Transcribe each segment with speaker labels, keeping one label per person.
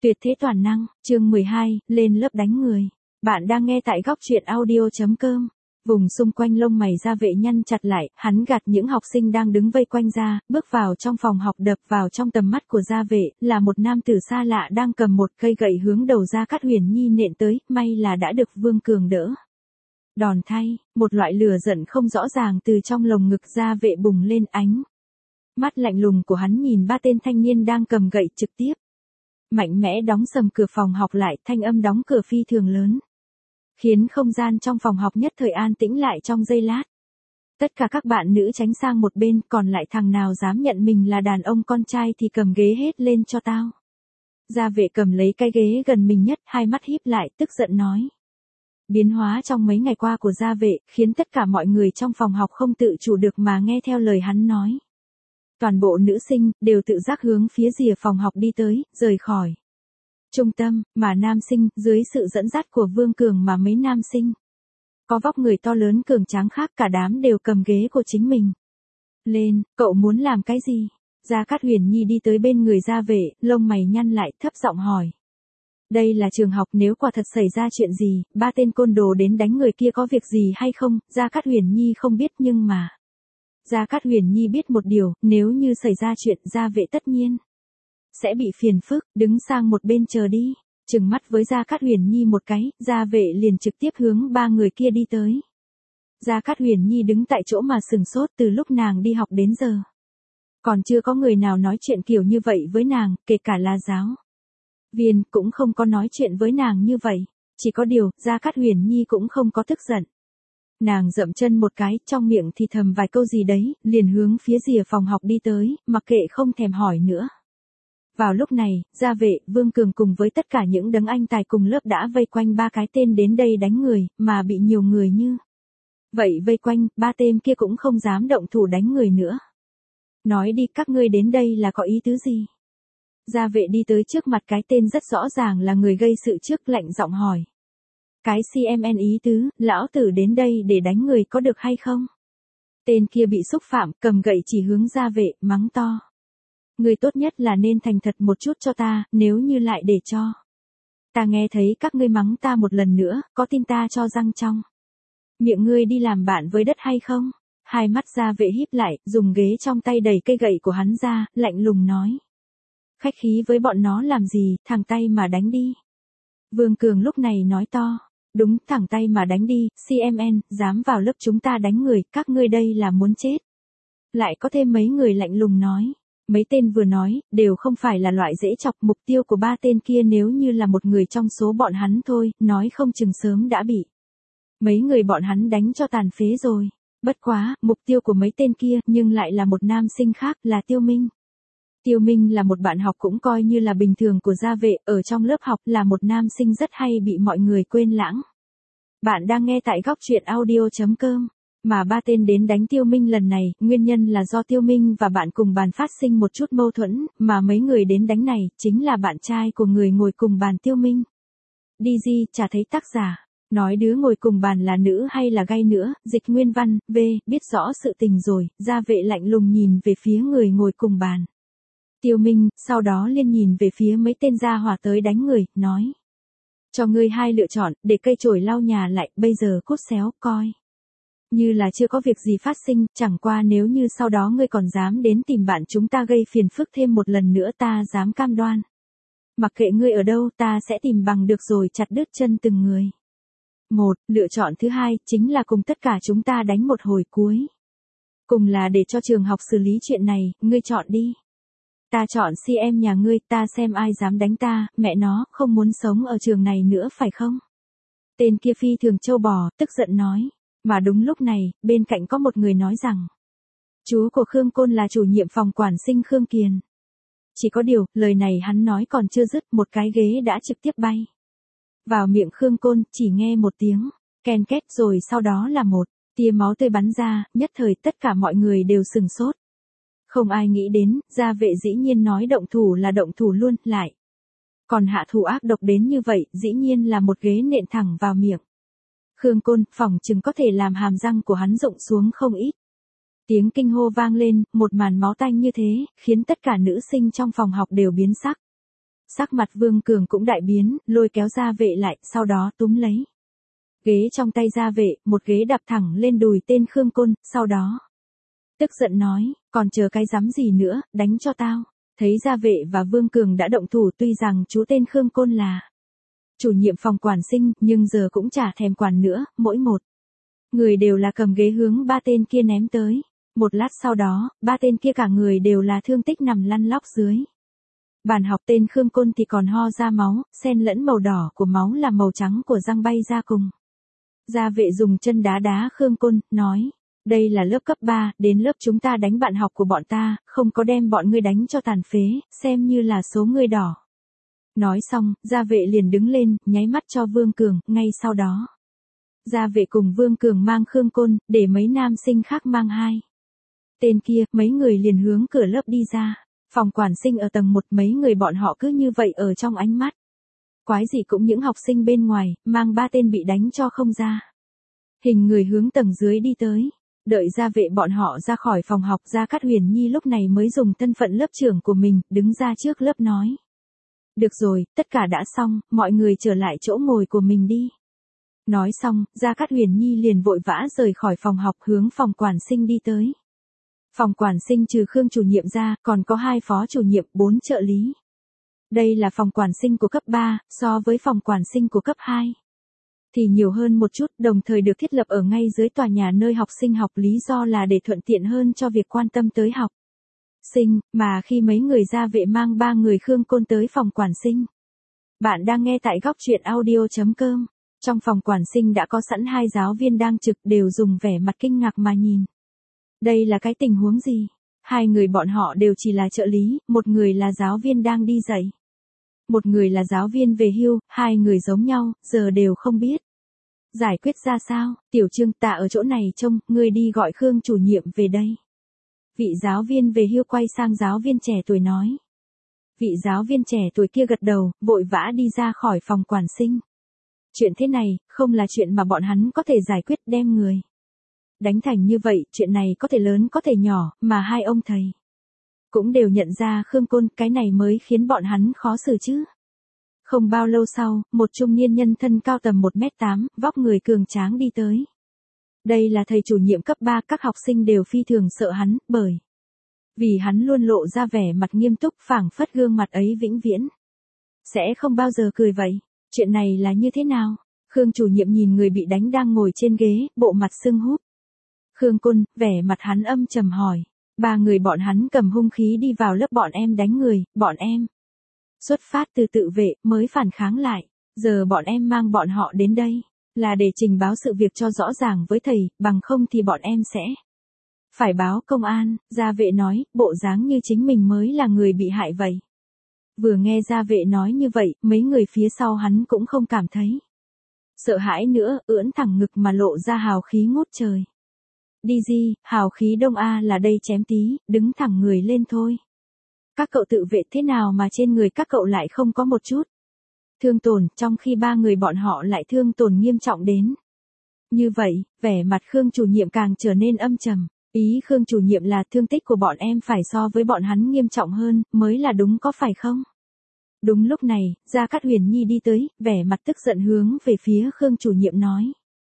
Speaker 1: Tuyệt thế toàn năng, chương 12, lên lớp đánh người. Bạn đang nghe tại góc truyện audio.com. Vùng xung quanh lông mày Gia Vệ nhăn chặt lại, hắn gạt những học sinh đang đứng vây quanh ra, bước vào trong phòng học. Đập vào trong tầm mắt của Gia Vệ, là một nam tử xa lạ đang cầm một cây gậy hướng đầu Gia Cát Huyền Nhi nện tới, may là đã được Vương Cường đỡ. Đòn thay, một loại lửa giận không rõ ràng từ trong lồng ngực Gia Vệ bùng lên, ánh mắt lạnh lùng của hắn nhìn ba tên thanh niên đang cầm gậy trực tiếp. Mạnh mẽ đóng sầm cửa phòng học lại, thanh âm đóng cửa phi thường lớn, khiến không gian trong phòng học nhất thời an tĩnh lại trong giây lát. Tất cả các bạn nữ tránh sang một bên, còn lại thằng nào dám nhận mình là đàn ông con trai thì cầm ghế hết lên cho tao. Gia Vệ cầm lấy cái ghế gần mình nhất, hai mắt híp lại, tức giận nói. Biến hóa trong mấy ngày qua của Gia Vệ, khiến tất cả mọi người trong phòng học không tự chủ được mà nghe theo lời hắn nói. Toàn bộ nữ sinh, đều tự giác hướng phía rìa phòng học đi tới, rời khỏi trung tâm, mà nam sinh, dưới sự dẫn dắt của Vương Cường mà mấy nam sinh có vóc người to lớn cường tráng khác, cả đám đều cầm ghế của chính mình lên. Cậu muốn làm cái gì? Gia Cát Huyền Nhi đi tới bên người Gia Vệ, lông mày nhăn lại, thấp giọng hỏi. Đây là trường học, nếu quả thật xảy ra chuyện gì, ba tên côn đồ đến đánh người kia có việc gì hay không? Gia Cát Huyền Nhi không biết, nhưng mà Gia Cát Huyền Nhi biết một điều, nếu như xảy ra chuyện, Gia Vệ tất nhiên sẽ bị phiền phức. Đứng sang một bên chờ đi. Trừng mắt với Gia Cát Huyền Nhi một cái, Gia Vệ liền trực tiếp hướng ba người kia đi tới. Gia Cát Huyền Nhi đứng tại chỗ mà sừng sốt, từ lúc nàng đi học đến giờ còn chưa có người nào nói chuyện kiểu như vậy với nàng, kể cả là giáo viên cũng không có nói chuyện với nàng như vậy. Chỉ có điều, Gia Cát Huyền Nhi cũng không có tức giận. Nàng dậm chân một cái, trong miệng thì thầm vài câu gì đấy, liền hướng phía rìa phòng học đi tới, mặc kệ không thèm hỏi nữa. Vào lúc này, Gia Vệ, Vương Cường cùng với tất cả những đấng anh tài cùng lớp đã vây quanh ba cái tên đến đây đánh người, mà bị nhiều người như vậy vây quanh, ba tên kia cũng không dám động thủ đánh người nữa. Nói đi, các ngươi đến đây là có ý tứ gì? Gia Vệ đi tới trước mặt cái tên rất rõ ràng là người gây sự trước, lạnh giọng hỏi. Cái CMN ý tứ, lão tử đến đây để đánh người có được hay không? Tên kia bị xúc phạm, cầm gậy chỉ hướng Gia Vệ, mắng to. Người tốt nhất là nên thành thật một chút cho ta, nếu như lại để cho ta nghe thấy các ngươi mắng ta một lần nữa, có tin ta cho răng trong miệng ngươi đi làm bạn với đất hay không? Hai mắt Gia Vệ híp lại, dùng ghế trong tay đẩy cây gậy của hắn ra, lạnh lùng nói. Khách khí với bọn nó làm gì, thẳng tay mà đánh đi. Vương Cường lúc này nói to. Đúng, thẳng tay mà đánh đi, CMN, dám vào lớp chúng ta đánh người, các ngươi đây là muốn chết. Lại có thêm mấy người lạnh lùng nói. Mấy tên vừa nói, đều không phải là loại dễ chọc. Mục tiêu của ba tên kia nếu như là một người trong số bọn hắn thôi, nói không chừng sớm đã bị mấy người bọn hắn đánh cho tàn phế rồi. Bất quá, mục tiêu của mấy tên kia, nhưng lại là một nam sinh khác, là Tiêu Minh. Tiêu Minh là một bạn học cũng coi như là bình thường của Gia Vệ, ở trong lớp học là một nam sinh rất hay bị mọi người quên lãng. Bạn đang nghe tại góc truyện audio.com. Mà ba tên đến đánh Tiêu Minh lần này, nguyên nhân là do Tiêu Minh và bạn cùng bàn phát sinh một chút mâu thuẫn, mà mấy người đến đánh này, chính là bạn trai của người ngồi cùng bàn Tiêu Minh. DG, chả thấy tác giả. Nói đứa ngồi cùng bàn là nữ hay là gay nữa, dịch nguyên văn, V, biết rõ sự tình rồi. Gia Vệ lạnh lùng nhìn về phía người ngồi cùng bàn Tiêu Minh, sau đó liên nhìn về phía mấy tên gia hỏa tới đánh người, nói. Cho ngươi hai lựa chọn, để cây chổi lau nhà lại, bây giờ cút xéo, coi như là chưa có việc gì phát sinh, chẳng qua nếu như sau đó ngươi còn dám đến tìm bạn chúng ta gây phiền phức thêm một lần nữa, ta dám cam đoan. Mặc kệ ngươi ở đâu, ta sẽ tìm bằng được rồi chặt đứt chân từng người. Lựa chọn thứ hai, chính là cùng tất cả chúng ta đánh một hồi cuối. Cùng là để cho trường học xử lý chuyện này, ngươi chọn đi. Ta chọn CM nhà ngươi, ta xem ai dám đánh ta, mẹ nó, không muốn sống ở trường này nữa phải không? Tên kia phi thường trâu bò, tức giận nói. Mà đúng lúc này, bên cạnh có một người nói rằng. Chú của Khương Côn là chủ nhiệm phòng quản sinh Khương Kiền. Chỉ có điều, lời này hắn nói còn chưa dứt, một cái ghế đã trực tiếp bay vào miệng Khương Côn, chỉ nghe một tiếng ken két, rồi sau đó là một tia máu tươi bắn ra, nhất thời tất cả mọi người đều sừng sốt. Không ai nghĩ đến, Gia Vệ dĩ nhiên nói động thủ là động thủ luôn, lại còn hạ thủ ác độc đến như vậy, dĩ nhiên là một ghế nện thẳng vào miệng Khương Côn, phỏng chừng có thể làm hàm răng của hắn rụng xuống không ít. Tiếng kinh hô vang lên, một màn máu tanh như thế, khiến tất cả nữ sinh trong phòng học đều biến sắc. Sắc mặt Vương Cường cũng đại biến, lôi kéo Gia Vệ lại, sau đó túm lấy ghế trong tay Gia Vệ, một ghế đạp thẳng lên đùi tên Khương Côn, sau đó tức giận nói, còn chờ cái rắm gì nữa, đánh cho tao. Thấy Gia Vệ và Vương Cường đã động thủ, tuy rằng chú tên Khương Côn là chủ nhiệm phòng quản sinh, nhưng giờ cũng chả thèm quản nữa, mỗi một người đều là cầm ghế hướng ba tên kia ném tới. Một lát sau đó, ba tên kia cả người đều là thương tích nằm lăn lóc dưới bàn học. Tên Khương Côn thì còn ho ra máu, xen lẫn màu đỏ của máu là màu trắng của răng bay ra cùng. Gia Vệ dùng chân đá đá Khương Côn, nói, đây là lớp cấp 3, đến lớp chúng ta đánh bạn học của bọn ta, không có đem bọn ngươi đánh cho tàn phế, xem như là số ngươi đỏ. Nói xong, Gia Vệ liền đứng lên, nháy mắt cho Vương Cường, ngay sau đó Gia Vệ cùng Vương Cường mang Khương Côn, để mấy nam sinh khác mang hai tên kia, mấy người liền hướng cửa lớp đi ra. Phòng quản sinh ở tầng 1, mấy người bọn họ cứ như vậy ở trong ánh mắt quái gì cũng những học sinh bên ngoài, mang ba tên bị đánh cho không ra hình người hướng tầng dưới đi tới. Đợi Gia Vệ bọn họ ra khỏi phòng học, Gia Cát Huyền Nhi lúc này mới dùng thân phận lớp trưởng của mình, đứng ra trước lớp nói. Được rồi, tất cả đã xong, mọi người trở lại chỗ ngồi của mình đi. Nói xong, Gia Cát Huyền Nhi liền vội vã rời khỏi phòng học hướng phòng quản sinh đi tới. Phòng quản sinh trừ Khương chủ nhiệm ra, còn có 2 phó chủ nhiệm, 4 trợ lý. Đây là phòng quản sinh của cấp 3, so với phòng quản sinh của cấp 2 thì nhiều hơn một chút, đồng thời được thiết lập ở ngay dưới tòa nhà nơi học sinh học, lý do là để thuận tiện hơn cho việc quan tâm tới học sinh, mà khi mấy người Gia Vệ mang 3 người Khương Côn tới phòng quản sinh. Bạn đang nghe tại góc truyện audio.com. Trong phòng quản sinh đã có sẵn 2 giáo viên đang trực, đều dùng vẻ mặt kinh ngạc mà nhìn. Đây là cái tình huống gì? 2 người bọn họ đều chỉ là trợ lý, một người là giáo viên đang đi dạy. Một người là giáo viên về hưu, 2 người giống nhau, giờ đều không biết giải quyết ra sao. Tiểu Trương, ta ở chỗ này trông, ngươi đi gọi Khương chủ nhiệm về đây. Vị giáo viên về hưu quay sang giáo viên trẻ tuổi nói. Vị giáo viên trẻ tuổi kia gật đầu, vội vã đi ra khỏi phòng quản sinh. Chuyện thế này, không là chuyện mà bọn hắn có thể giải quyết, đem người đánh thành như vậy, chuyện này có thể lớn có thể nhỏ, mà 2 ông thầy cũng đều nhận ra Khương Côn, cái này mới khiến bọn hắn khó xử chứ. Không bao lâu sau, một trung niên nhân thân cao tầm 1m8, vóc người cường tráng đi tới. Đây là thầy chủ nhiệm cấp 3, các học sinh đều phi thường sợ hắn, bởi vì hắn luôn lộ ra vẻ mặt nghiêm túc, phảng phất gương mặt ấy vĩnh viễn sẽ không bao giờ cười vậy. Chuyện này là như thế nào? Khương chủ nhiệm nhìn người bị đánh đang ngồi trên ghế, bộ mặt sưng húp. Khương Côn, vẻ mặt hắn âm trầm hỏi. 3 người bọn hắn cầm hung khí đi vào lớp bọn em đánh người, bọn em xuất phát từ tự vệ, mới phản kháng lại. Giờ bọn em mang bọn họ đến đây là để trình báo sự việc cho rõ ràng với thầy, bằng không thì bọn em sẽ phải báo công an. Gia Vệ nói, bộ dáng như chính mình mới là người bị hại vậy. Vừa nghe Gia Vệ nói như vậy, mấy người phía sau hắn cũng không cảm thấy sợ hãi nữa, ưỡn thẳng ngực mà lộ ra hào khí ngút trời. Đi gì, hào khí đông a là đây chém tí, đứng thẳng người lên thôi. Các cậu tự vệ thế nào mà trên người các cậu lại không có một chút thương tổn, trong khi 3 người bọn họ lại thương tổn nghiêm trọng đến như vậy. Vẻ mặt Khương chủ nhiệm càng trở nên âm trầm. Ý Khương chủ nhiệm là thương tích của bọn em phải so với bọn hắn nghiêm trọng hơn, mới là đúng có phải không? Đúng lúc này, Gia Cát Huyền Nhi đi tới, vẻ mặt tức giận hướng về phía Khương chủ nhiệm nói.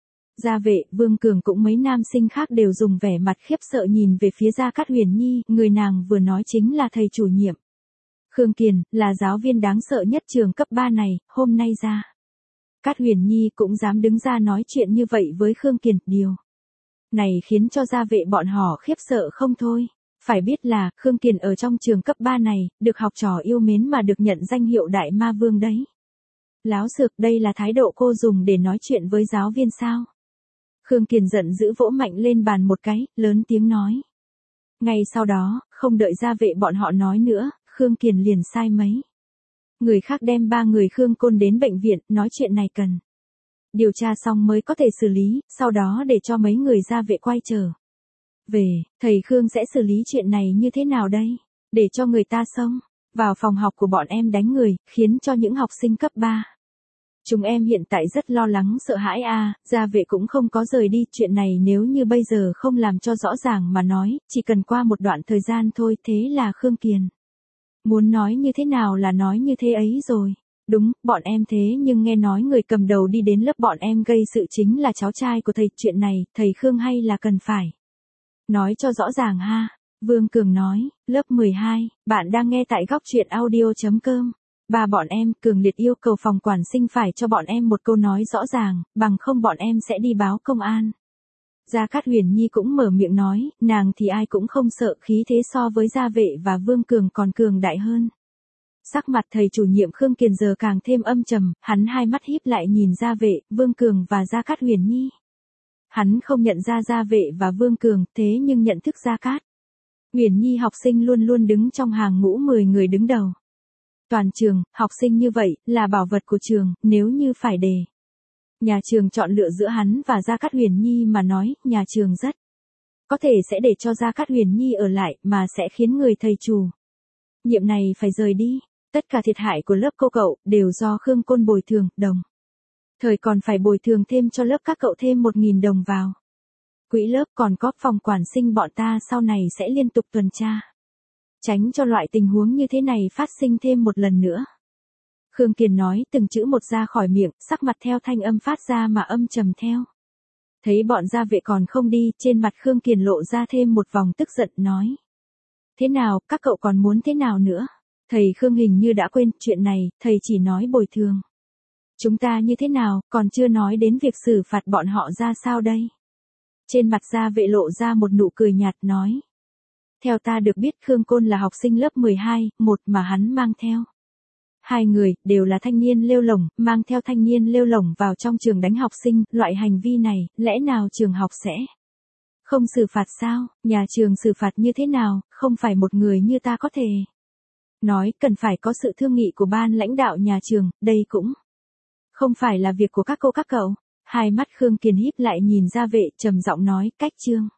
Speaker 1: Gia Vệ, Vương Cường cũng mấy nam sinh khác đều dùng vẻ mặt khiếp sợ nhìn về phía Gia Cát Huyền Nhi, người nàng vừa nói chính là thầy chủ nhiệm Khương Kiền, là giáo viên đáng sợ nhất trường cấp 3 này, hôm nay Gia Cát Huyền Nhi cũng dám đứng ra nói chuyện như vậy với Khương Kiền, điều này khiến cho Gia Vệ bọn họ khiếp sợ không thôi. Phải biết là, Khương Kiền ở trong trường cấp 3 này, được học trò yêu mến mà được nhận danh hiệu Đại Ma Vương đấy. Láo xược, đây là thái độ cô dùng để nói chuyện với giáo viên sao? Khương Kiền giận dữ vỗ mạnh lên bàn một cái, lớn tiếng nói. Ngay sau đó, không đợi Gia Vệ bọn họ nói nữa, Khương Kiền liền sai mấy người khác đem 3 người Khương Côn đến bệnh viện, nói chuyện này cần điều tra xong mới có thể xử lý, sau đó để cho mấy người Gia Vệ quay trở về. Thầy Khương sẽ xử lý chuyện này như thế nào đây? Để cho người ta xông vào phòng học của bọn em đánh người, khiến cho những học sinh cấp 3. Chúng em hiện tại rất lo lắng sợ hãi a. Gia Vệ cũng không có rời đi, chuyện này nếu như bây giờ không làm cho rõ ràng mà nói, chỉ cần qua một đoạn thời gian thôi, thế là Khương Kiền Muốn nói như thế nào là nói như thế ấy rồi. Đúng, bọn em thế nhưng nghe nói người cầm đầu đi đến lớp bọn em gây sự chính là cháu trai của thầy, chuyện này, thầy Khương hay là cần phải nói cho rõ ràng ha. Vương Cường nói, lớp 12, bạn đang nghe tại góc truyện audio.com. Ba bọn em, cường liệt yêu cầu phòng quản sinh phải cho bọn em một câu nói rõ ràng, bằng không bọn em sẽ đi báo công an. Gia Cát Huyền Nhi cũng mở miệng nói, nàng thì ai cũng không sợ, khí thế so với Gia Vệ và Vương Cường còn cường đại hơn. Sắc mặt thầy chủ nhiệm Khương Kiền giờ càng thêm âm trầm, hắn hai mắt híp lại nhìn Gia Vệ, Vương Cường và Gia Cát Huyền Nhi. Hắn không nhận ra Gia Vệ và Vương Cường, thế nhưng nhận thức Gia Cát Huyền Nhi học sinh luôn luôn đứng trong hàng ngũ 10 người đứng đầu. Toàn trường, học sinh như vậy, là bảo vật của trường, nếu như phải để nhà trường chọn lựa giữa hắn và Gia Cát Huyền Nhi mà nói, nhà trường rất có thể sẽ để cho Gia Cát Huyền Nhi ở lại, mà sẽ khiến người thầy chủ nhiệm này phải rời đi. Tất cả thiệt hại của lớp cô cậu, đều do Khương Côn bồi thường, đồng thời còn phải bồi thường thêm cho lớp các cậu thêm 1.000 đồng vào quỹ lớp, còn có phòng quản sinh bọn ta sau này sẽ liên tục tuần tra, tránh cho loại tình huống như thế này phát sinh thêm một lần nữa. Khương Kiền nói từng chữ một ra khỏi miệng, sắc mặt theo thanh âm phát ra mà âm trầm theo. Thấy bọn Gia Vệ còn không đi, trên mặt Khương Kiền lộ ra thêm một vòng tức giận, nói. Thế nào, các cậu còn muốn thế nào nữa? Thầy Khương hình như đã quên, chuyện này, thầy chỉ nói bồi thường chúng ta như thế nào, còn chưa nói đến việc xử phạt bọn họ ra sao đây? Trên mặt Gia Vệ lộ ra một nụ cười nhạt, nói. Theo ta được biết Khương Côn là học sinh lớp 12, một mà hắn mang theo. Hai người, đều là thanh niên lêu lổng, mang theo thanh niên lêu lổng vào trong trường đánh học sinh, loại hành vi này, lẽ nào trường học sẽ không xử phạt sao? Nhà trường xử phạt như thế nào, không phải một người như ta có thể nói, cần phải có sự thương nghị của ban lãnh đạo nhà trường, đây cũng không phải là việc của các cô các cậu. Hai mắt Khương Kiền híp lại nhìn Gia Vệ, trầm giọng nói, cách chương